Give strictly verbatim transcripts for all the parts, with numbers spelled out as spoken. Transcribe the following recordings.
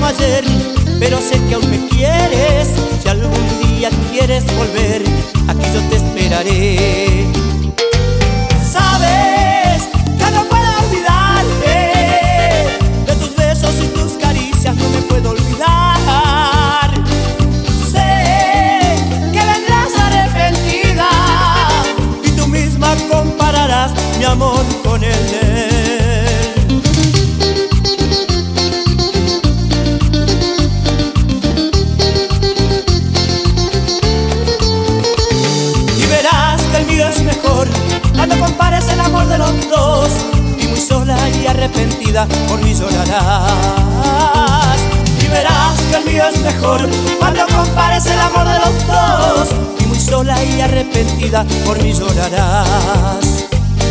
ayer, pero sé que aún me quieres. Si algún día quieres volver, aquí yo te esperaré. Sabes que no puedo olvidarte, de tus besos y tus caricias no me puedo olvidar. Sé que vendrás arrepentida y tú misma compararás mi amor con el de él. Es mejor cuando compares el amor de los dos, y muy sola y arrepentida por mí llorarás. Y verás que el mío es mejor cuando compares el amor de los dos, y muy sola y arrepentida por mí llorarás.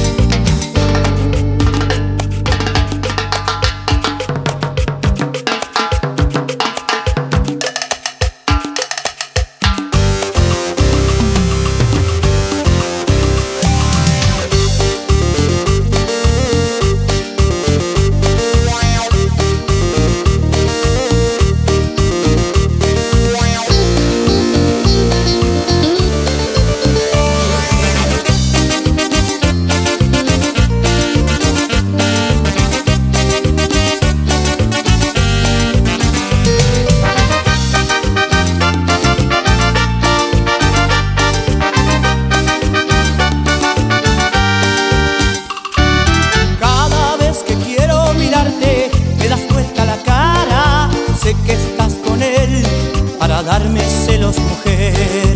Sé que estás con él para darme celos, mujer.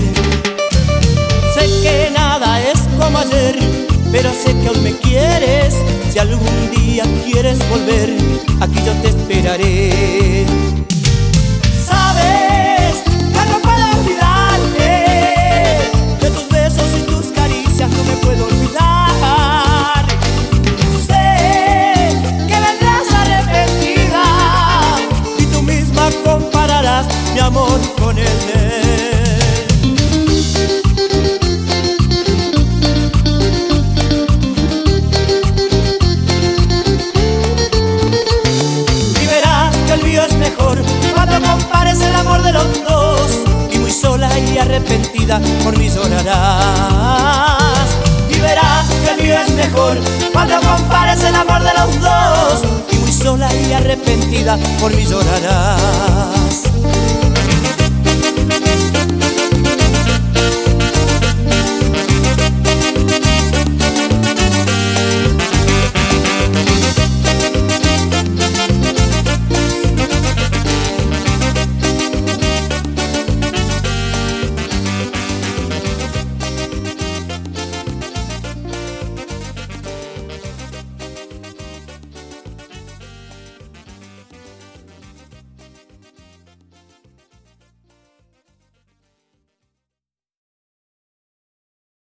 Sé que nada es como ayer, pero sé que aún me quieres. Si algún día quieres volver, aquí yo te esperaré. Sabes que no puedo olvidarte, de tus besos y tus caricias no me puedo olvidar. Sé que vendrás arrepentida y tú misma compararás mi amor con el de él. Y verás que el mío es mejor cuando compares el amor de los dos, y muy sola y arrepentida por mí llorarás. Y verás que el mío es mejor cuando compares el amor de los dos, y muy sola y arrepentida por mí llorarás.